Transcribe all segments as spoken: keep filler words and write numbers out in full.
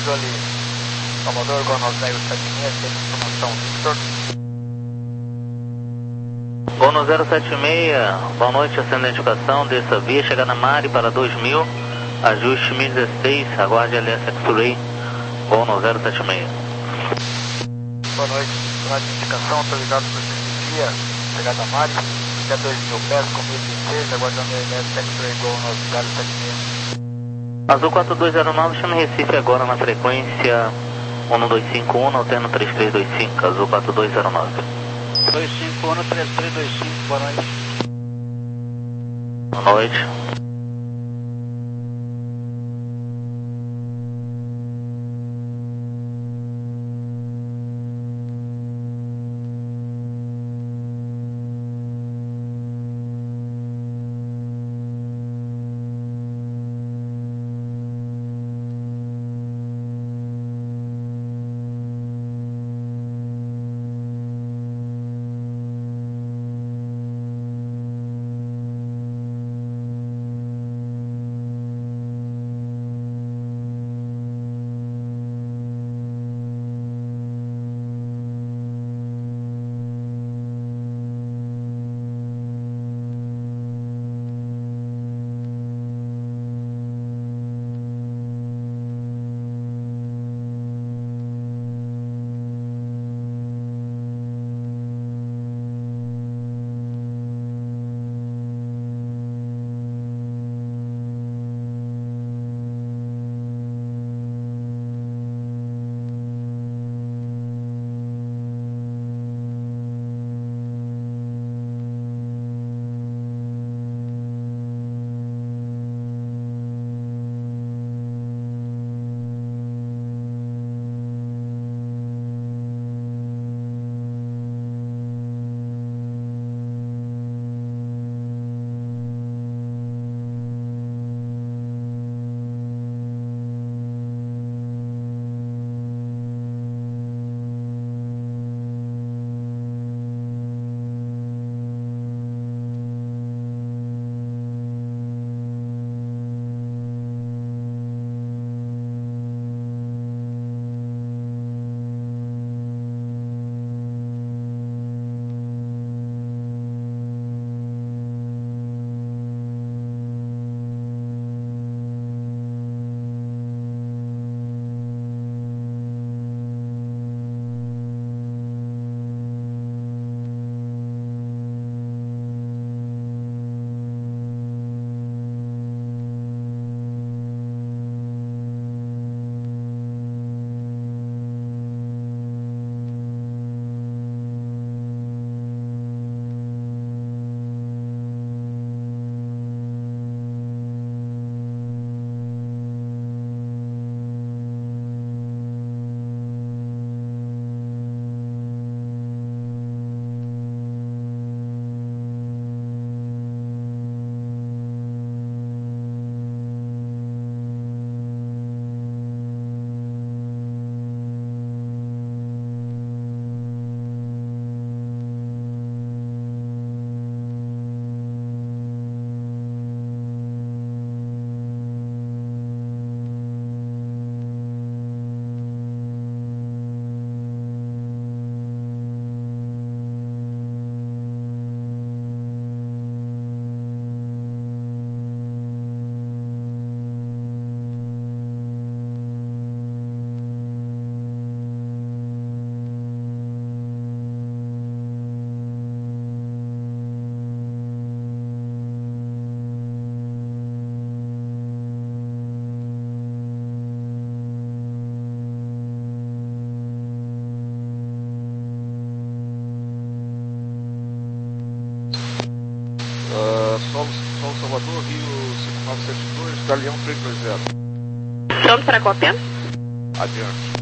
controle Commodore Gono zero sete seis, tem informação, Victor. Gono zero sete seis, boa noite, acenda a identificação, desça a via, chega na Mari para dois mil, ajuste mil e dezesseis, aguarde L S X-Ray, Gono zero sete seis. Boa noite, boa identificação, estou ligado para esse dia, chegada a Mari, até dois mil pés, com mil e dezesseis, aguardando L S X-Ray, Gono zero sete seis. Azul quatro dois zero nove, chama Recife agora na frequência um dois cinco um, alternando três três dois cinco, Azul quatro dois zero nove. dois cinco um, três três dois cinco, boa noite. Boa noite. Solo, Solo Salvador, Rio cinco nove sete dois, Galeão três dois zero. Pronto para cópia? Adiante.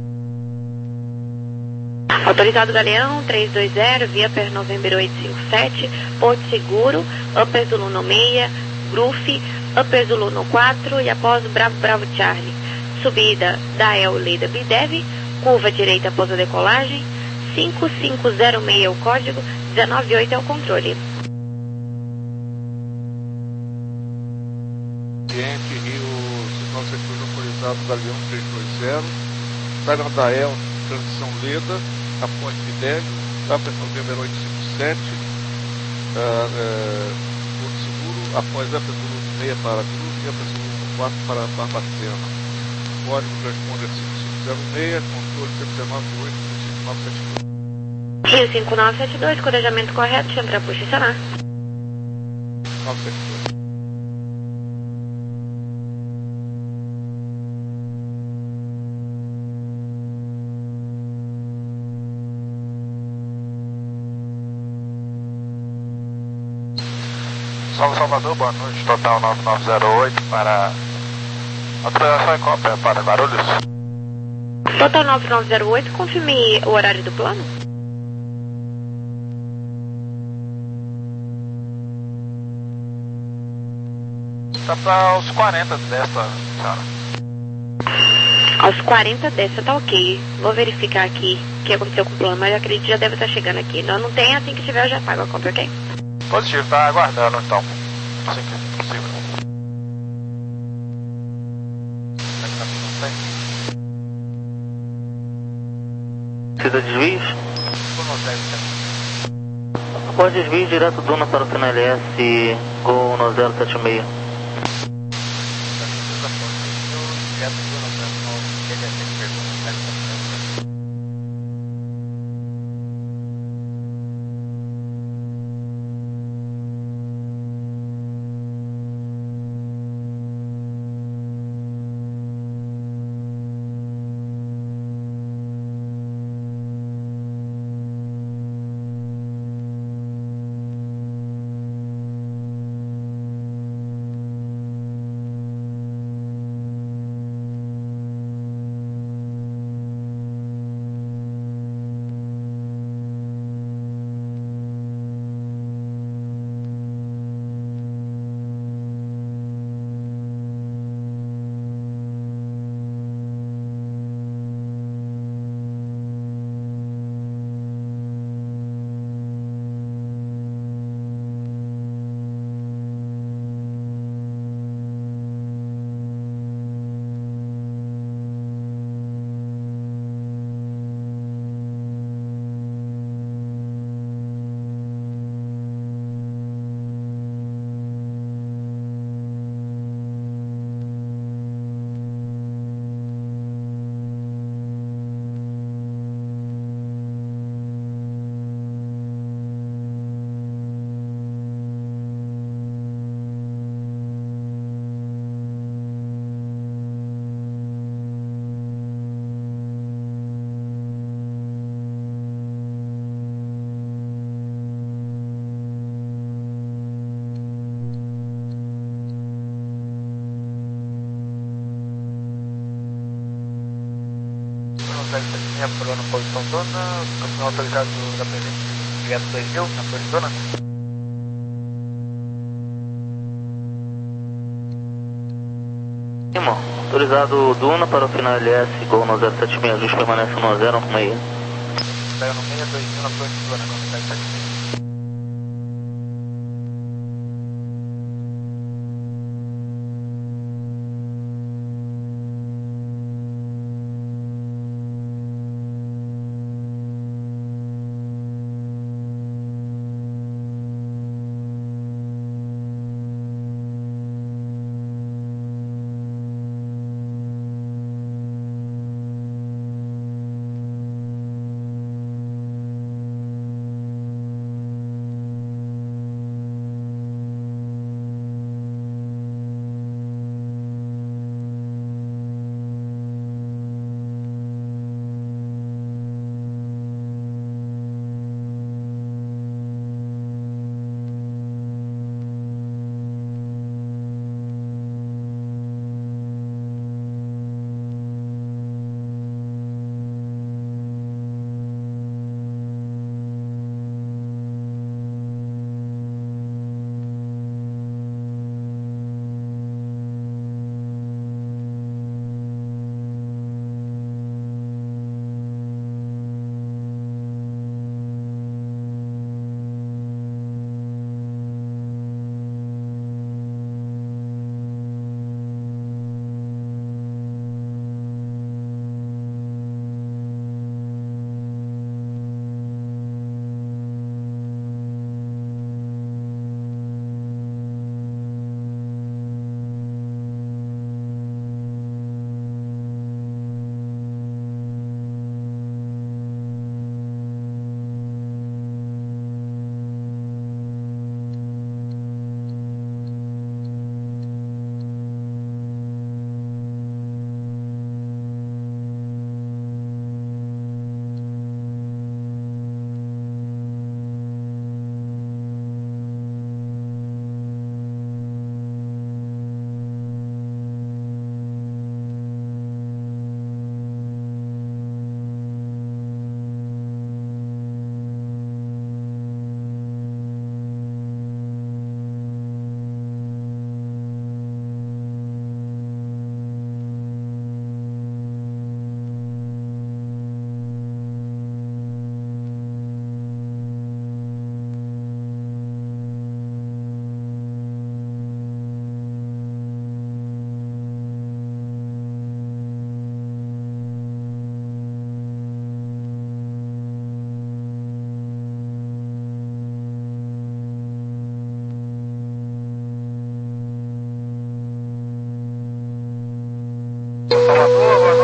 Autorizado Galeão três dois zero, via per November oito cinco sete, Porto Seguro, Upper Zulu no seis, Groof, Upper Zulu no quatro e após Bravo Bravo Charlie. Subida da El Leda Bidev, curva direita após a decolagem, cinco cinco zero seis é o código, dezenove oito é o controle. Ciente, Rio nove sete dois autorizado da Leão três dois zero, Thailand Dael, transição Leda, após Fidélio, Upper November oito cinco sete, uh, uh, Porto Seguro, após Upper Zulu seis para Cruz e Upper Zulu quatro para Barbacena. Código Transponder cinco cinco zero seis, controle cento e dezenove oito cinco nove sete dois. Rio cinco nove sete dois, corejamento correto, chame para posicionar. nove sete dois. São Salvador, boa noite, total nove nove zero oito para autorização em cópia para Guarulhos. Total nove nove zero oito, confirme o horário do plano. Está para os quarenta desta, senhora. Aos quarenta dessa, tá ok. Vou verificar aqui o que aconteceu com o plano, mas eu acredito que já deve estar chegando aqui. Não, não tem, assim que tiver eu já pago a compra, ok? Positivo, tá aguardando então. Assim que possível. Precisa de desvios? Após desvio direto Duna para o final L S, Gol no zero sete seis. Minha plano posição Dona, continua autorizado da presente direto dois mil na posição Dona. Irmão, autorizado Duna para o final L S, Gol no zero sete seis, ajuste permanece no zero seis. Saiu no meio dois mil na posição Dona, no zero sete seis.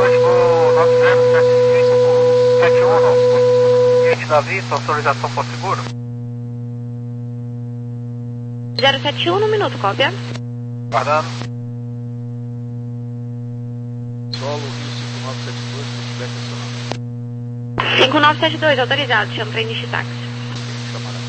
noite, voo nove zero sete um, Rede Davi, sua autorização por seguro? zero sete um no minuto, cópia. Guardando. Solo Rio cinco nove sete dois, feedback acionado. cinco nove sete dois, autorizado, chama para início de táxi. Chamará.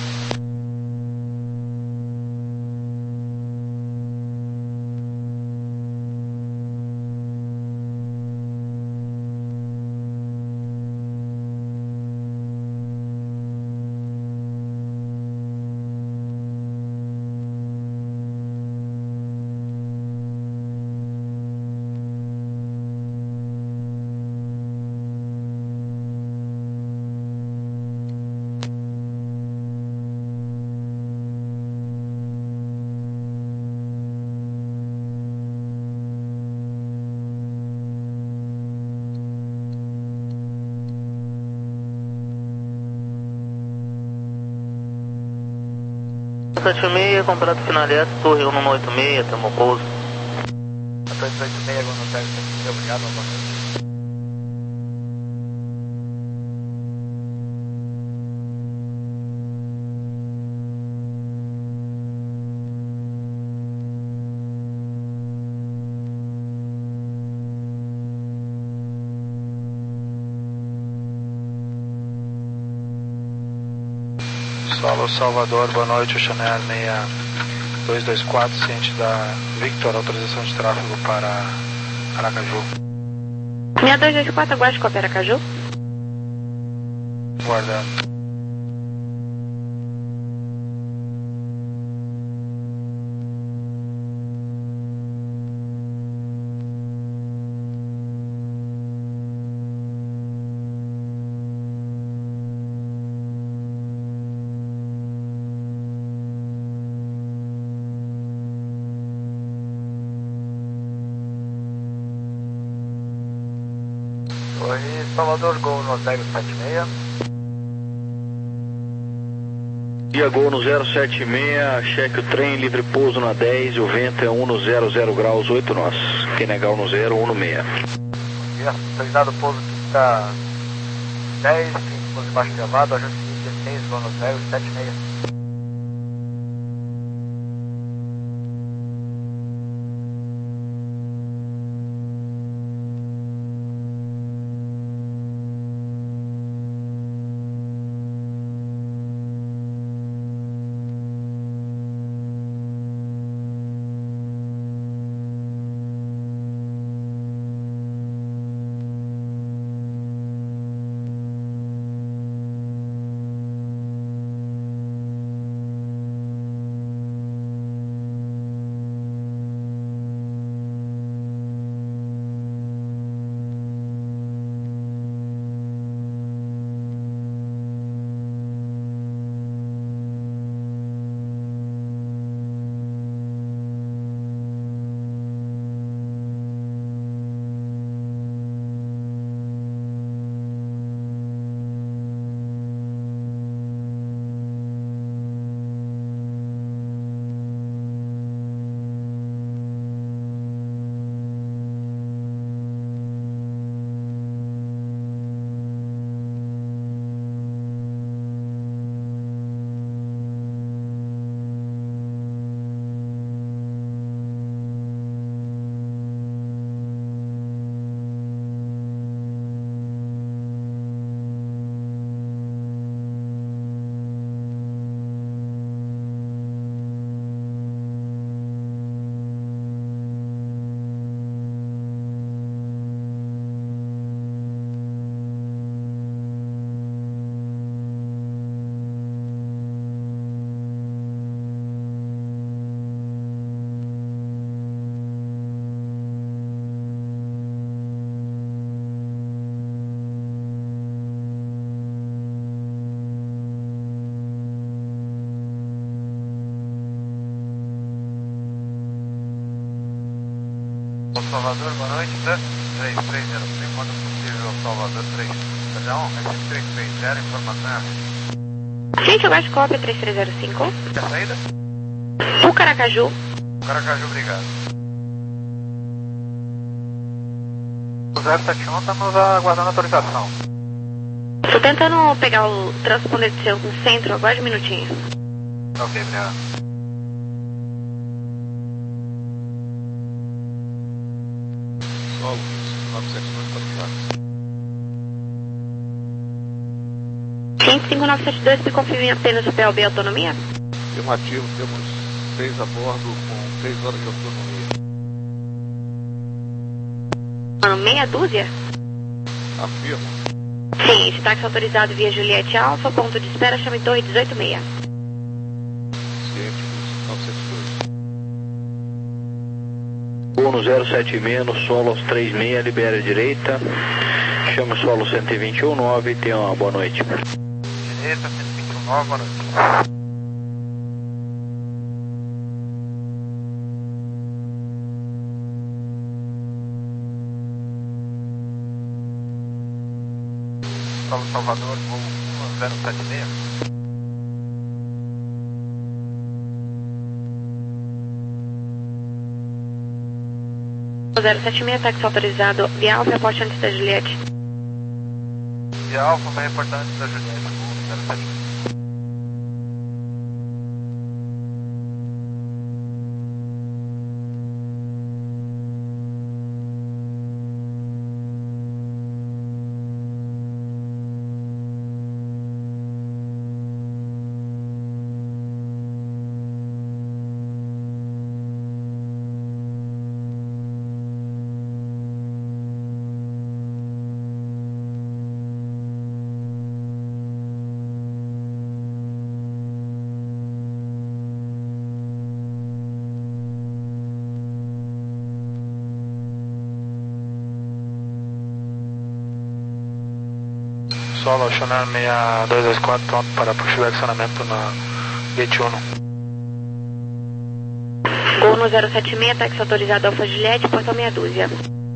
sete seis, completo final S, Torre um um oito seis, tamo pouso. dois oito seis, Buenos Aires, obrigado, boa noite. Solo Salvador, boa noite, o Chanel seis dois dois quatro, ciente da Victor, autorização de tráfego para Aracaju. seis dois dois quatro, aguarde cópia Aracaju. Guardando. Oi, Salvador, Gol no zero sete seis. Dia Gol no zero sete seis, cheque o trem, livre pouso na dez, o vento é um no zero zero graus, oito nós. Quem negar no zero, um no seis. Bom dia, autorizado pouso pista dez, pouso embaixo gravado, ajuste dezesseis, Gol no zero sete seis. Salvador, boa noite, né? três três zero cinco, quando possível, Salvador três. Perdão, é três três zero, informação. Gente, aguarde cópia três três zero cinco. E a saída? O Caracaju. Caracaju, obrigado. O zero sete um estamos aguardando a autorização. Tô tentando pegar o transponder do seu no centro, aguarde um minutinho. Ok, obrigado. Solo, nove sete dois para cinco cinco nove sete dois, me confirme apenas o P L B autonomia? Afirmativo, temos seis a bordo com seis horas de autonomia. Ah, meia dúzia? Afirmo. Sim, esse táxi autorizado via Juliette Alfa, ponto de espera, chame Torre dezoito seis. Ciente dos nove sete dois. Gol no zero sete seis, no solo aos três seis, libera a direita. Chama o solo cento e vinte e um nove e tenha uma boa noite. Direita, cento e vinte e um nove, boa noite. Solo Salvador, voo um zero sete seis. zero sete seis, táxi autorizado via Alfa, aporte antes da Juliette. E a Alfa vai reportar antes da Juliette, voo zero sete seis. Solo Chanel seis dois dois quatro, pronto para pushback acionamento na gate um. Gol no zero sete seis, táxi autorizado Alfa Juliette, portão meia dúzia.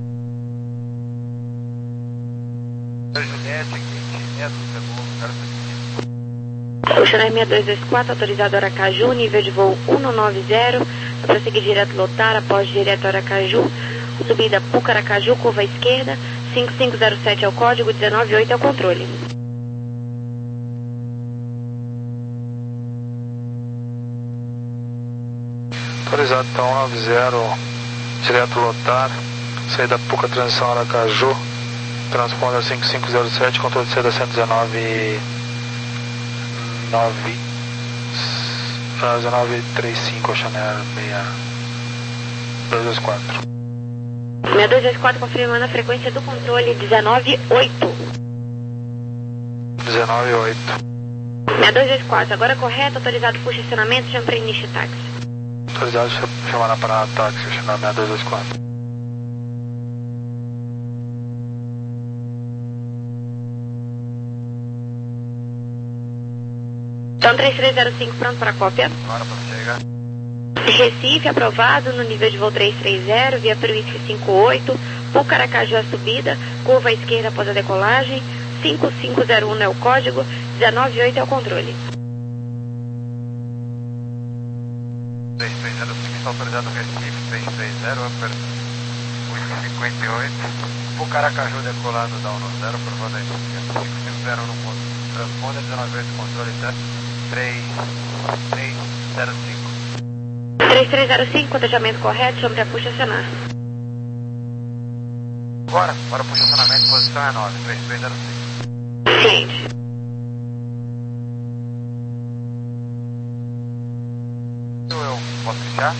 Juliette, aqui, meia dúzia, voo zero sete seis. O Chanel seis dois dois quatro, autorizado Aracaju, nível de voo cento e noventa, prosseguir direto lotar, após direto Aracaju, subida Puca Aracaju, curva à esquerda, cinco cinco zero sete é o código, dezenove oito é o controle. Autorizado então um nove zero, direto lotar, saída Puca, transição Aracaju, transponder cinco cinco zero sete, controle de saída cento e dezenove nove dezenove trinta e cinco, Chanel seis dois dois quatro. seis dois dois quatro confirmando a frequência do controle dezenove oito. dezenove oito. seis dois dois quatro, agora correto, autorizado puxa acionamento, chama para início táxi. Autorizado chamar na parada táxi, Chanel seis dois dois quatro. Então três três zero cinco pronto para cópia. Agora para chegar. Recife aprovado no nível de voo três três zero, via Peruísque cinco oito, Puca Aracaju a subida, curva à esquerda após a decolagem, cinco cinco zero um é o código, dezenove oito é o controle. três três zero cinco, está autorizado Recife, três três zero, upper cinquenta e oito, Puca Aracaju decolando da um zero, por volta da cinco cinco zero no ponto, transponder dezenove oito, controle três três zero cinco. três três zero cinco, cotejamento correto, chama para puxa acionar. Agora, para o posicionamento, posição é nove, três três zero cinco. Ciente. Eu posso iniciar?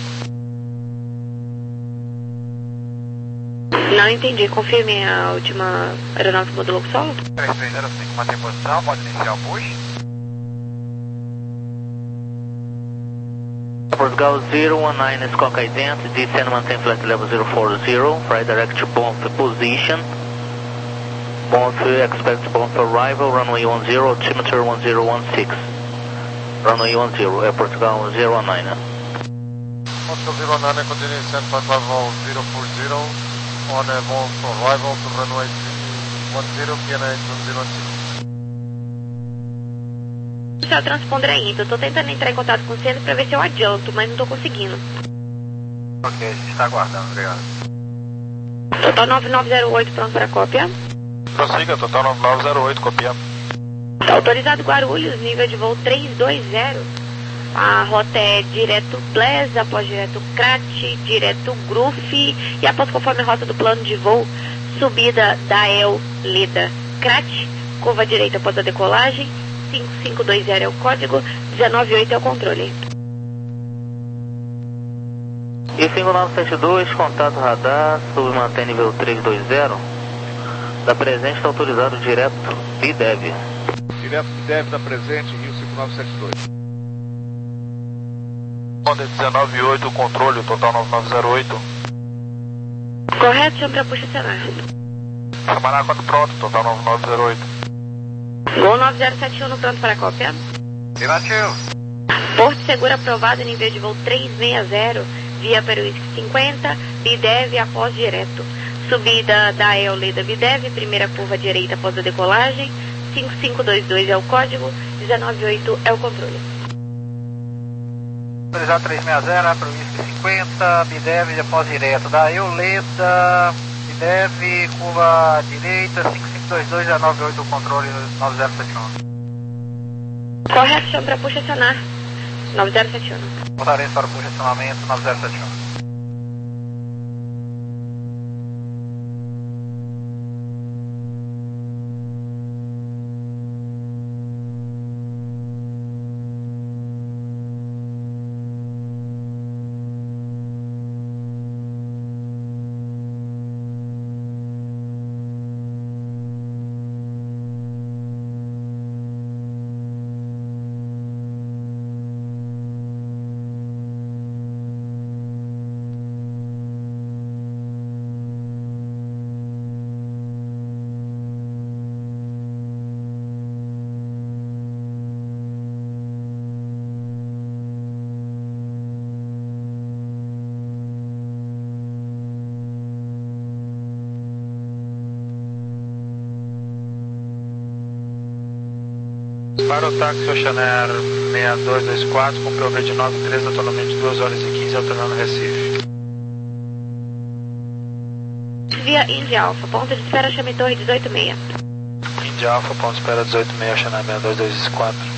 Não entendi, confirme a última aeronave que modulou com solo. três três zero cinco, mantém posição, pode iniciar o push. Portugal zero one nine, Squawk Ident, descend maintain flight level zero four zero, right direct to Bonf position. Bonf, expect Bonf arrival, runway one zero, altimeter one zero one six. Runway one zero, Air Portugal zero one nine. Portugal zero one nine, continue descent flight level zero four zero, on a Bonf arrival to runway one zero, P N H one zero one six. O transponder ainda, eu tô tentando entrar em contato com o centro para ver se eu adianto, mas não tô conseguindo. Ok, a gente está aguardando, obrigado. Total nove nove zero oito, pronto para cópia. Prossiga, total nove nove zero oito, copiando. Tá autorizado Guarulhos, nível de voo três dois zero. A rota é direto Bless, após direto Crat, direto Groof e após conforme a rota do plano de voo, subida da El Leda Crat, curva direita após a decolagem, cinco cinco dois zero é o código, dezenove oito é o controle. E cinco nove sete dois, contato radar, submantém nível três dois zero. Da presente está autorizado direto B D E V. Direto B D E V da presente, Rio cinco nove sete dois. Honda dezenove oito, controle, total nove nove zero oito. Correto, chama para puxa celular. Samaná quatro pronto, total nove nove zero oito. Gol nove zero sete um no pronto para cópia. Negativo. Porto Seguro aprovado, nível de voo três seis zero, via Peruísque cinquenta, B D E V após direto. Subida da El Leda B D E V, primeira curva direita após a decolagem, cinco cinco dois dois é o código, dezenove oito é o controle. Autorizado três seis zero, Peruísque cinquenta, B D E V após direto da El Leda, B D E V, curva direita, cinco cinco dois dois, dezenove oito, controle nove zero sete um. Correto, chama para puxa acionar. nove zero sete um. Portaria para o posicionamento nove zero sete um. Para o táxi Oceanair seis dois dois quatro, com P O V de nove três, atualmente duas horas e quinze, alternando Recife. Via Índia Alfa, ponto de espera, chame Torre dezoito seis. Índia Alfa, ponto de espera dezoito seis, Oceanair seis dois dois quatro.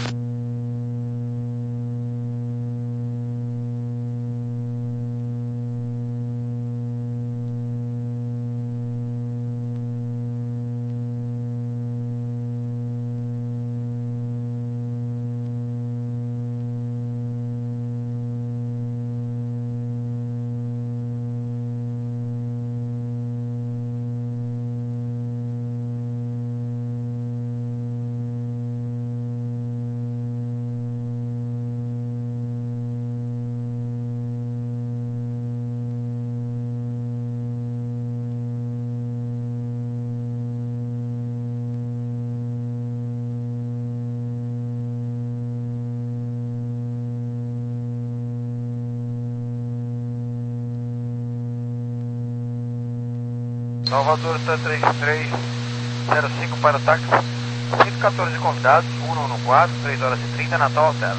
Salvador está três três zero cinco para o táxi. cento e quatorze convidados, um no quatro, três horas e trinta, Natal Altera.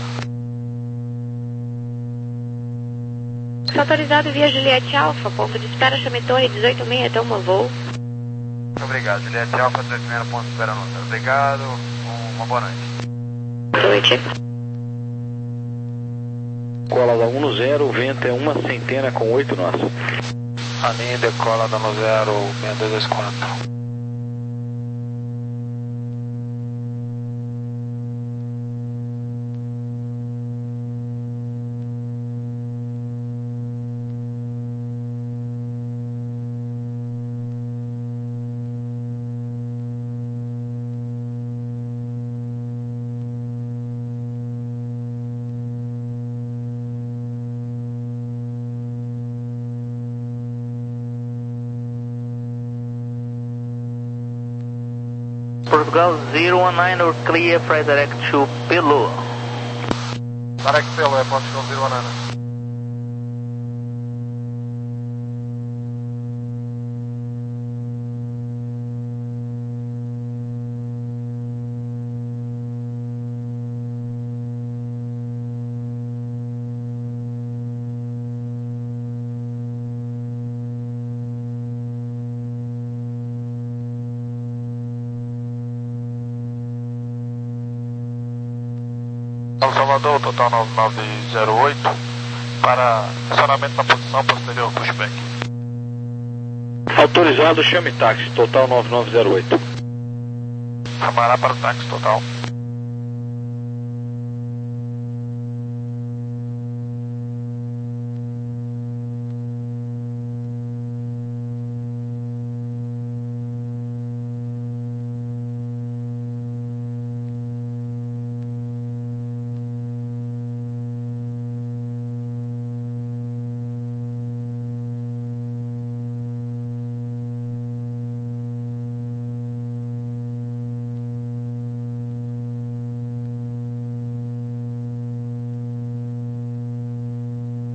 Autorizado via Juliette Alfa, ponto de espera, chame Torre dezoito seis, até uma voo. Muito obrigado, Juliette Alfa, dezoito seis, ponto de espera no hotel. Obrigado, uma boa noite. Boa noite. Cola da um no zero, vento é uma centena com oito nós. A linha decola da no zero seis dois dois quatro. Portugal zero one nine or clear, fly direct to Pelo. Direct Pelo, é Portugal zero one nine. Salvador, total nove nove zero oito, para estacionamento na posição posterior, pushback. Autorizado, chame táxi, total nove nove zero oito. Amará para o táxi total.